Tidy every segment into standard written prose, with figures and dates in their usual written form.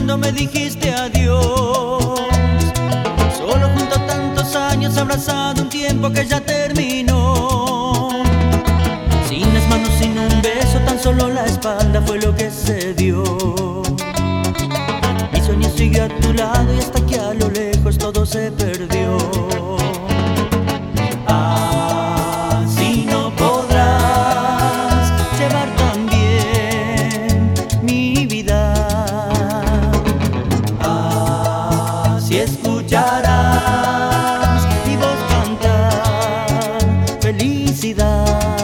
cuando me dijiste adiós. Solo junto a tantos años abrazado un tiempo que ya terminó. Sin las manos, sin un beso, tan solo la espalda fue lo que se dio. Mi sueño siguió a tu lado y hasta que a lo lejos todo se perdió. Así no podrás llevar tan bien mi vida. Así escucharás mi voz cantar felicidad.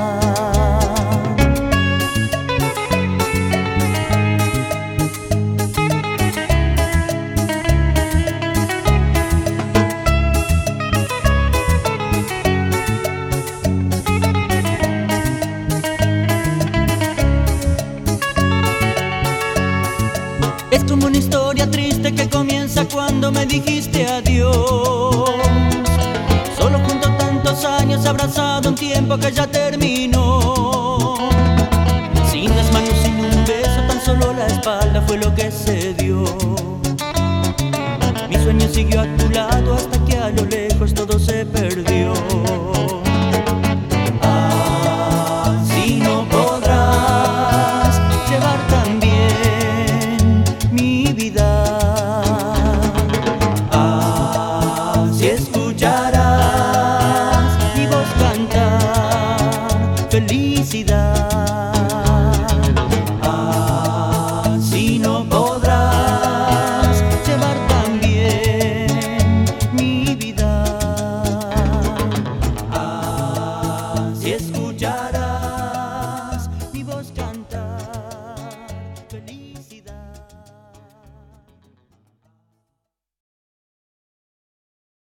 Es como una historia triste que comienza cuando me dijiste adiós. Solo junto a tantos años abrazado un tiempo que ya terminó. Sin las manos, sin un beso, tan solo la espalda fue lo que se dio. Mi sueño siguió a tu lado hasta que a lo lejos todo se perdió. Así no podrás llevar tan bien mi vida. Así escucharás mi voz cantar felicidad.